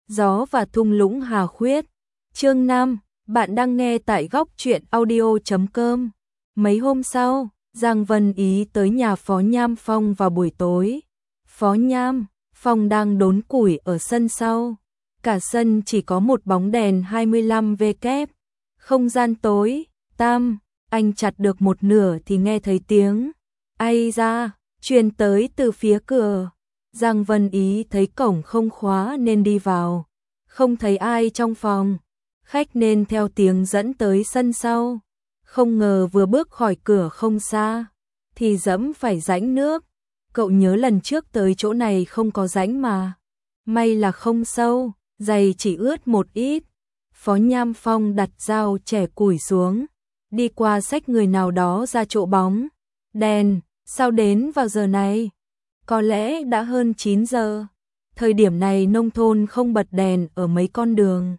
Gió và thung lũng Hà Khuyết. Chương 5, bạn đang nghe tại góc truyện audio.com. Mấy hôm sau, Giang Vân Ý tới nhà Phó Nham Phong vào buổi tối. Phó Nham Phong đang đốn củi ở sân sau. Cả sân chỉ có một bóng đèn 25W. Không gian tối tăm, anh chặt được một nửa thì nghe thấy tiếng ai ra truyền tới từ phía cửa. Giang Vân Ý thấy cổng không khóa nên đi vào, không thấy ai trong phòng khách nên theo tiếng dẫn tới sân sau. Không ngờ vừa bước khỏi cửa không xa thì dẫm phải rãnh nước. Cậu nhớ lần trước tới chỗ này không có rãnh mà, may là không sâu, giày chỉ ướt một ít. Phó Nham Phong đặt dao chẻ củi xuống, đi qua xách người nào đó ra chỗ bóng đèn. Sao đến vào giờ này? Có lẽ đã hơn 9 giờ. Thời điểm này nông thôn không bật đèn ở mấy con đường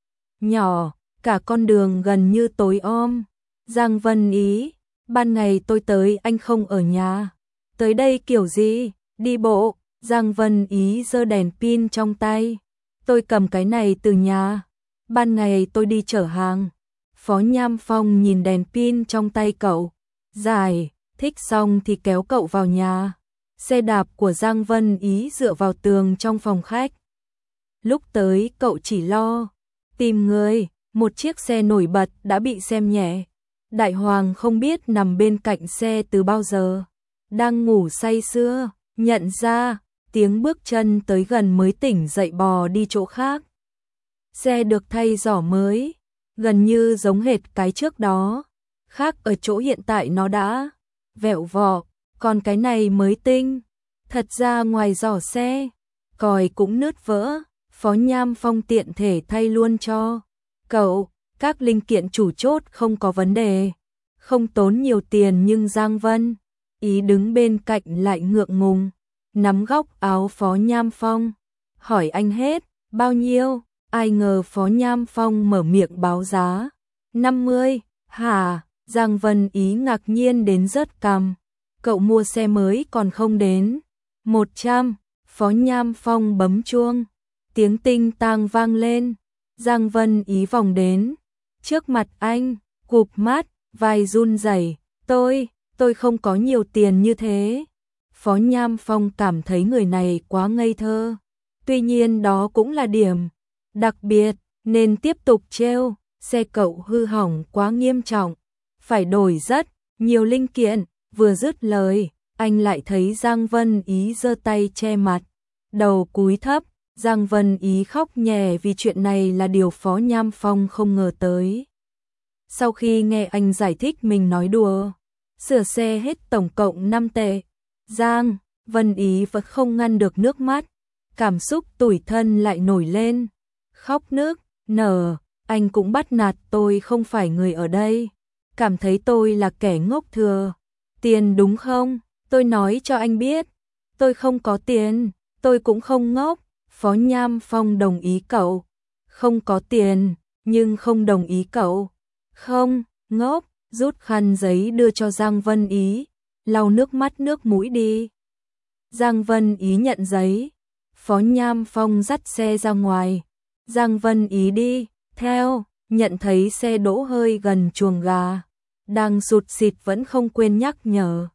nhỏ, cả con đường gần như tối om. Giang Vân Ý, ban ngày tôi tới anh không ở nhà. Tới đây kiểu gì? Đi bộ. Giang Vân Ý giơ đèn pin trong tay. Tôi cầm cái này từ nhà. Ban ngày tôi đi chở hàng. Phó Nham Phong nhìn đèn pin trong tay cậu. Giải thích xong thì kéo cậu vào nhà. Xe đạp của Giang Vân Ý dựa vào tường trong phòng khách. Lúc tới cậu chỉ lo tìm người, một chiếc xe nổi bật đã bị xem nhẹ. Đại Hoàng không biết nằm bên cạnh xe từ bao giờ, đang ngủ say sưa, nhận ra tiếng bước chân tới gần mới tỉnh dậy bò đi chỗ khác. Xe được thay giỏ mới, gần như giống hệt cái trước đó, khác ở chỗ hiện tại nó đã vẹo vọ, còn cái này mới tinh. Thật ra ngoài giỏ xe, còi cũng nứt vỡ. Phó Nham Phong tiện thể thay luôn cho cậu, các linh kiện chủ chốt không có vấn đề, không tốn nhiều tiền. Nhưng Giang Vân Ý đứng bên cạnh lại ngượng ngùng, nắm góc áo Phó Nham Phong, hỏi anh hết bao nhiêu? Ai ngờ Phó Nham Phong mở miệng báo giá 50. Hả? Giang Vân Ý ngạc nhiên đến rớt cằm. Cậu mua xe mới còn không đến 100. Phó Nham Phong bấm chuông, tiếng tinh tang vang lên. Giang Vân Ý vòng đến trước mặt anh, cụp mắt, vai run rẩy. Tôi không có nhiều tiền như thế. Phó Nham Phong cảm thấy người này quá ngây thơ. Tuy nhiên đó cũng là điểm đặc biệt nên tiếp tục trêu. Xe cậu hư hỏng quá nghiêm trọng, phải đổi rất nhiều linh kiện. Vừa dứt lời, anh lại thấy Giang Vân Ý giơ tay che mặt, đầu cúi thấp. Giang Vân Ý khóc nhè vì chuyện này là điều Phó Nham Phong không ngờ tới. Sau khi nghe anh giải thích mình nói đùa, sửa xe hết tổng cộng 5 tệ. Giang Vân Ý vẫn không ngăn được nước mắt, cảm xúc tủi thân lại nổi lên. Khóc nức nở, anh cũng bắt nạt tôi không phải người ở đây, cảm thấy tôi là kẻ ngốc thừa tiền đúng không? Tôi nói cho anh biết, tôi không có tiền, tôi cũng không ngốc. Phó Nham Phong đồng ý cậu không có tiền, nhưng không đồng ý cậu không ngốc. Rút khăn giấy đưa cho Giang Vân Ý, lau nước mắt nước mũi đi. Giang Vân Ý nhận giấy. Phó Nham Phong dắt xe ra ngoài. Giang Vân Ý đi theo, nhận thấy xe đỗ hơi gần chuồng gà, đang sụt sịt vẫn không quên nhắc nhở.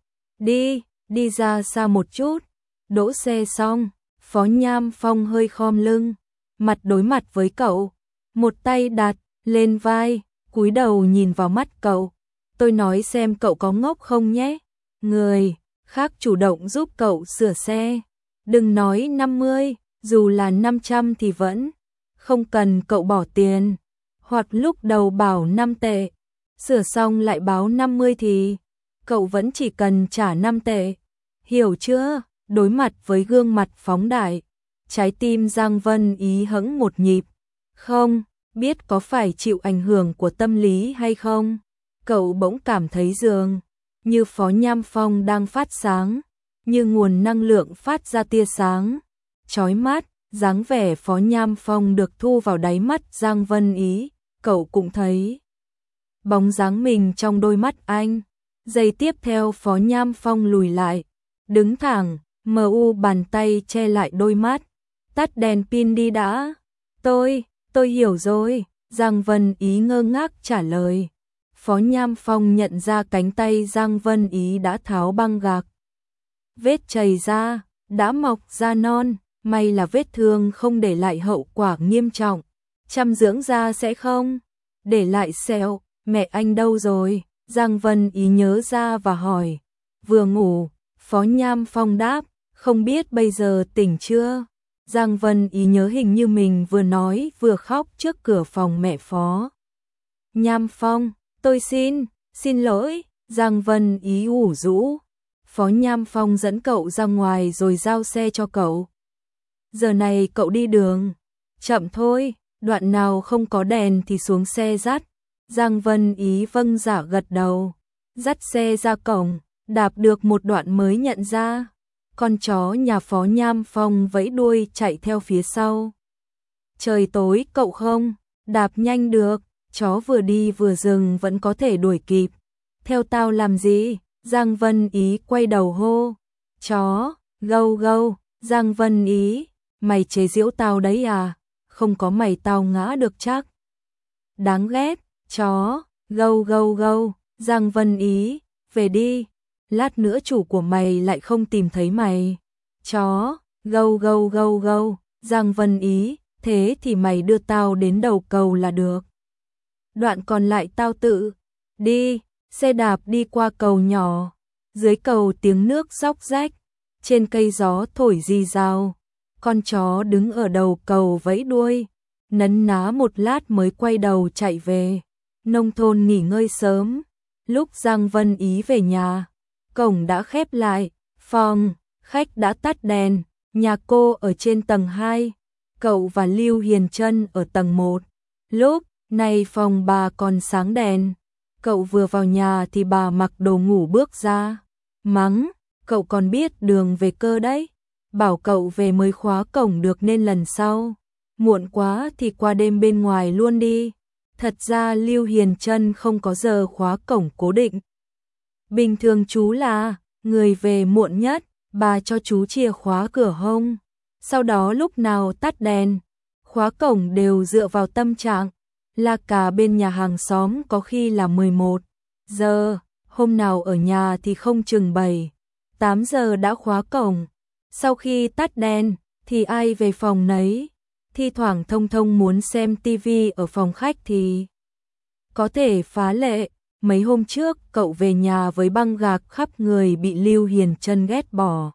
Đi ra xa một chút. Đỗ xe xong, Phó Nham Phong hơi khom lưng, mặt đối mặt với cậu, một tay đặt lên vai, cúi đầu nhìn vào mắt cậu. Tôi nói xem cậu có ngốc không nhé. Người khác chủ động giúp cậu sửa xe, đừng nói 50, dù là 500 thì vẫn không cần cậu bỏ tiền. Hoặc lúc đầu bảo 5 tệ, sửa xong lại báo 50 thì cậu vẫn chỉ cần trả 5 tệ. Hiểu chưa? Đối mặt với gương mặt phóng đại, trái tim Giang Vân Ý hững một nhịp. Không biết có phải chịu ảnh hưởng của tâm lý hay không, cậu bỗng cảm thấy dường như Phó Nham Phong đang phát sáng, như nguồn năng lượng phát ra tia sáng chói mắt. Dáng vẻ Phó Nham Phong được thu vào đáy mắt Giang Vân Ý, cậu cũng thấy bóng dáng mình trong đôi mắt anh. Giây tiếp theo Phó Nham Phong lùi lại, đứng thẳng, bàn tay che lại đôi mắt. Tắt đèn pin đi đã. Tôi hiểu rồi, Giang Vân Ý ngơ ngác trả lời. Phó Nham Phong nhận ra cánh tay Giang Vân Ý đã tháo băng gạc. Vết chảy ra, đã mọc da non, may là vết thương không để lại hậu quả nghiêm trọng. Chăm dưỡng da sẽ không để lại sẹo. Mẹ anh đâu rồi? Giang Vân Ý nhớ ra và hỏi. Vừa ngủ, Phó Nham Phong đáp, không biết bây giờ tỉnh chưa? Giang Vân Ý nhớ hình như mình vừa nói vừa khóc trước cửa phòng mẹ Phó Nham Phong. Tôi xin lỗi. Giang Vân Ý ủ rũ. Phó Nham Phong dẫn cậu ra ngoài rồi giao xe cho cậu. Giờ này cậu đi đường chậm thôi, đoạn nào không có đèn thì xuống xe dắt. Giang Vân Ý vâng dạ gật đầu. Dắt xe ra cổng, đạp được một đoạn mới nhận ra con chó nhà Phó Nham Phong vẫy đuôi chạy theo phía sau. Trời tối cậu không đạp nhanh được, chó vừa đi vừa dừng vẫn có thể đuổi kịp. Theo tao làm gì? Giang Vân Ý quay đầu hô. Chó, gâu gâu. Giang Vân Ý, mày chế giễu tao đấy à? Không có mày tao ngã được chắc. Đáng ghét, chó, gâu gâu gâu. Giang Vân Ý, về đi, lát nữa chủ của mày lại không tìm thấy mày. Chó, gâu gâu gâu gâu. Giang Vân Ý, thế thì mày đưa tao đến đầu cầu là được. Đoạn còn lại tao tự đi. Xe đạp đi qua cầu nhỏ, dưới cầu tiếng nước róc rách, trên cây gió thổi rì rào. Con chó đứng ở đầu cầu vẫy đuôi, nấn ná một lát mới quay đầu chạy về. Nông thôn nghỉ ngơi sớm, lúc Giang Vân Ý về nhà, cổng đã khép lại, phòng khách đã tắt đèn, nhà cô ở trên tầng 2, cậu và Lưu Hiền Trân ở tầng 1. Lúc này phòng bà còn sáng đèn. Cậu vừa vào nhà thì bà mặc đồ ngủ bước ra, mắng, cậu còn biết đường về cơ đấy, bảo cậu về mới khóa cổng được nên lần sau, muộn quá thì qua đêm bên ngoài luôn đi. Thật ra Lưu Hiền Trân không có giờ khóa cổng cố định. Bình thường chú là người về muộn nhất, bà cho chú chìa khóa cửa hông, sau đó lúc nào tắt đèn, khóa cổng đều dựa vào tâm trạng. Là cả bên nhà hàng xóm có khi là 11 giờ, hôm nào ở nhà thì không chừng 7, 8 giờ đã khóa cổng. Sau khi tắt đèn thì ai về phòng nấy, thi thoảng Thông Thông muốn xem tivi ở phòng khách thì có thể phá lệ. Mấy hôm trước cậu về nhà với băng gạc khắp người bị Lưu Hiền Trân ghét bỏ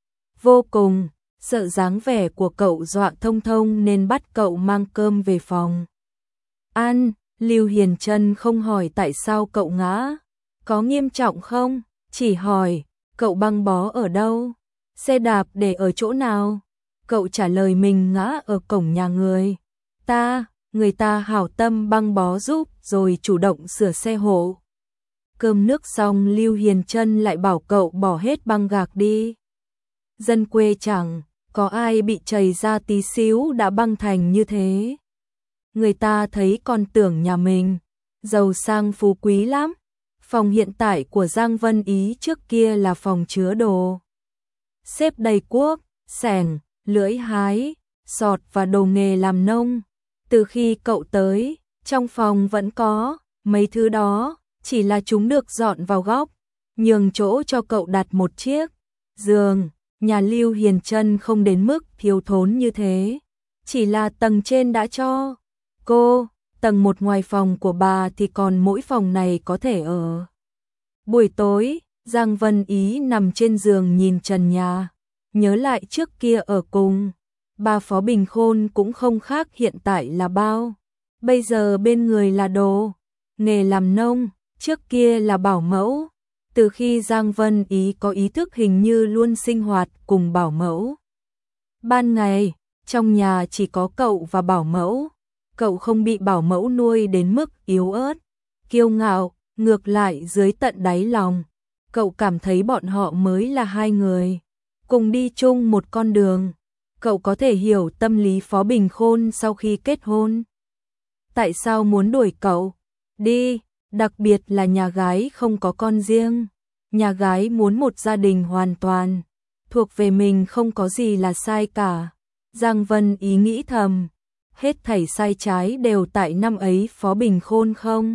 vô cùng, sợ dáng vẻ của cậu dọa Thông Thông nên bắt cậu mang cơm về phòng ăn. Lưu Hiền Trân không hỏi tại sao cậu ngã, có nghiêm trọng không, chỉ hỏi cậu băng bó ở đâu, xe đạp để ở chỗ nào. Cậu trả lời mình ngã ở cổng nhà người ta hảo tâm băng bó giúp rồi chủ động sửa xe hộ. Cơm nước xong Lưu Hiền Trân lại bảo cậu bỏ hết băng gạc đi. Dân quê chẳng có ai bị chảy ra tí xíu đã băng thành như thế. Người ta thấy còn tưởng nhà mình giàu sang phú quý lắm. Phòng hiện tại của Giang Vân Ý trước kia là phòng chứa đồ, xếp đầy cuốc, xẻng, lưỡi hái, sọt và đồ nghề làm nông. Từ khi cậu tới, trong phòng vẫn có mấy thứ đó, chỉ là chúng được dọn vào góc, nhường chỗ cho cậu đặt một chiếc giường. Nhà Lưu Hiền Trân không đến mức thiếu thốn như thế, chỉ là tầng trên đã cho cô, tầng 1 ngoài phòng của bà thì còn mỗi phòng này có thể ở. Buổi tối, Giang Vân Ý nằm trên giường nhìn trần nhà, nhớ lại trước kia ở cùng bà Phó Bình Khôn cũng không khác hiện tại là bao. Bây giờ bên người là đồ nghề làm nông, trước kia là bảo mẫu. Từ khi Giang Vân Ý có ý thức hình như luôn sinh hoạt cùng bảo mẫu. Ban ngày, trong nhà chỉ có cậu và bảo mẫu. Cậu không bị bảo mẫu nuôi đến mức yếu ớt, kiêu ngạo, ngược lại dưới tận đáy lòng, cậu cảm thấy bọn họ mới là hai người, cùng đi chung một con đường. Cậu có thể hiểu tâm lý Phó Bình Khôn sau khi kết hôn. Tại sao muốn đuổi cậu đi, đặc biệt là nhà gái không có con riêng. Nhà gái muốn một gia đình hoàn toàn thuộc về mình không có gì là sai cả. Giang Vân Ý nghĩ thầm, hết thảy sai trái đều tại năm ấy Phó Bình Khôn không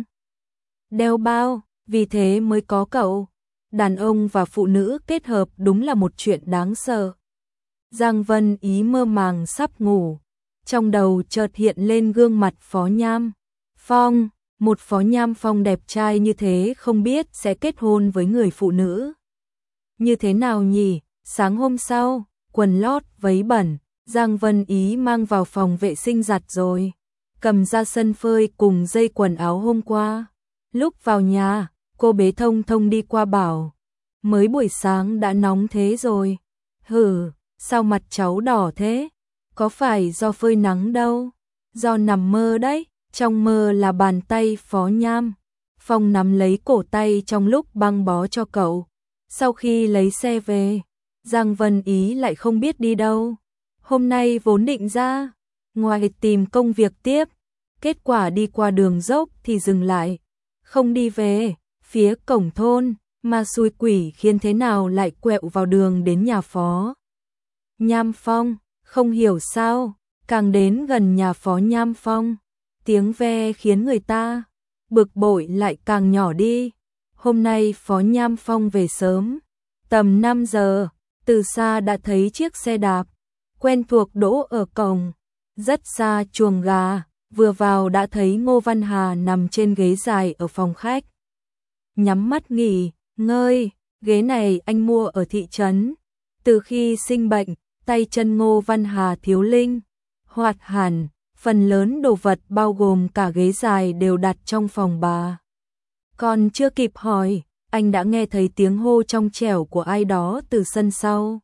đeo bao, vì thế mới có cậu. Đàn ông và phụ nữ kết hợp đúng là một chuyện đáng sợ. Giang Vân Ý mơ màng sắp ngủ, trong đầu chợt hiện lên gương mặt Phó Nham Phong, một Phó Nham Phong đẹp trai như thế không biết sẽ kết hôn với người phụ nữ như thế nào nhỉ? Sáng hôm sau, quần lót, váy bẩn, Giang Vân Ý mang vào phòng vệ sinh giặt rồi, cầm ra sân phơi cùng dây quần áo hôm qua. Lúc vào nhà, cô bé Thông Thông đi qua bảo, mới buổi sáng đã nóng thế rồi. Hừ, sao mặt cháu đỏ thế? Có phải do phơi nắng đâu, do nằm mơ đấy. Trong mơ là bàn tay Phó Nham Phong nắm lấy cổ tay trong lúc băng bó cho cậu. Sau khi lấy xe về, Giang Vân Ý lại không biết đi đâu. Hôm nay vốn định ra ngoài tìm công việc tiếp, kết quả đi qua đường dốc thì dừng lại, không đi về phía cổng thôn, mà xui quỷ khiến thế nào lại quẹo vào đường đến nhà Phó Nham Phong. Không hiểu sao, càng đến gần nhà Phó Nham Phong, tiếng ve khiến người ta bực bội lại càng nhỏ đi. Hôm nay Phó Nham Phong về sớm, tầm 5 giờ, từ xa đã thấy chiếc xe đạp quen thuộc đỗ ở cổng, rất xa chuồng gà, vừa vào đã thấy Ngô Văn Hà nằm trên ghế dài ở phòng khách. Nhắm mắt nghỉ ngơi, ghế này anh mua ở thị trấn. Từ khi sinh bệnh, tay chân Ngô Văn Hà thiếu linh hoạt hẳn, phần lớn đồ vật bao gồm cả ghế dài đều đặt trong phòng bà. Còn chưa kịp hỏi, anh đã nghe thấy tiếng hô trong trẻo của ai đó từ sân sau.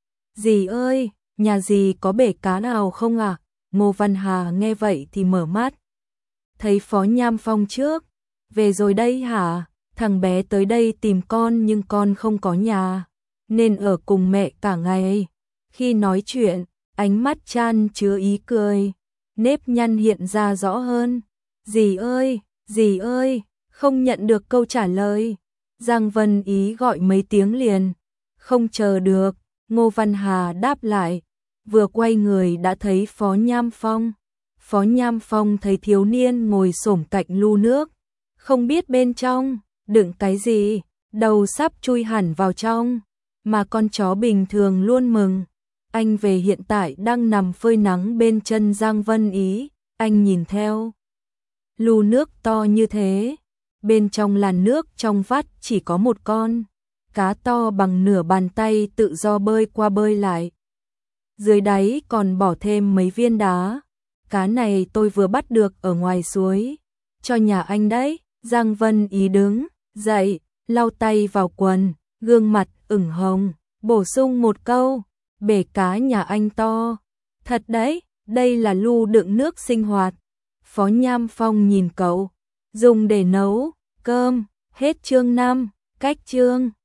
Dì ơi, nhà dì có bể cá nào không ạ? Ngô Văn Hà nghe vậy thì mở mắt. Thấy Phó Nham Phong trước. Về rồi đây hả? Thằng bé tới đây tìm con nhưng con không có nhà, nên ở cùng mẹ cả ngày. Khi nói chuyện, ánh mắt chan chứa ý cười, nếp nhăn hiện ra rõ hơn. Dì ơi, không nhận được câu trả lời. Giang Vân Ý gọi mấy tiếng liền, không chờ được. Ngô Văn Hà đáp lại, vừa quay người đã thấy Phó Nham Phong. Phó Nham Phong thấy thiếu niên ngồi xổm cạnh lu nước, không biết bên trong đựng cái gì, đầu sắp chui hẳn vào trong, mà con chó bình thường luôn mừng. Anh về hiện tại đang nằm phơi nắng bên chân Giang Vân Ý, anh nhìn theo. Lu nước to như thế, bên trong làn nước trong vắt chỉ có một con cá to bằng nửa bàn tay tự do bơi qua bơi lại. Dưới đáy còn bỏ thêm mấy viên đá. Cá này tôi vừa bắt được ở ngoài suối, cho nhà anh đấy. Giang Vân Ý đứng dậy, lau tay vào quần, gương mặt ửng hồng, bổ sung một câu, bể cá nhà anh to thật đấy, đây là lu đựng nước sinh hoạt. Phó Nham Phong nhìn cậu, dùng để nấu cơm. Hết chương 5, cách chương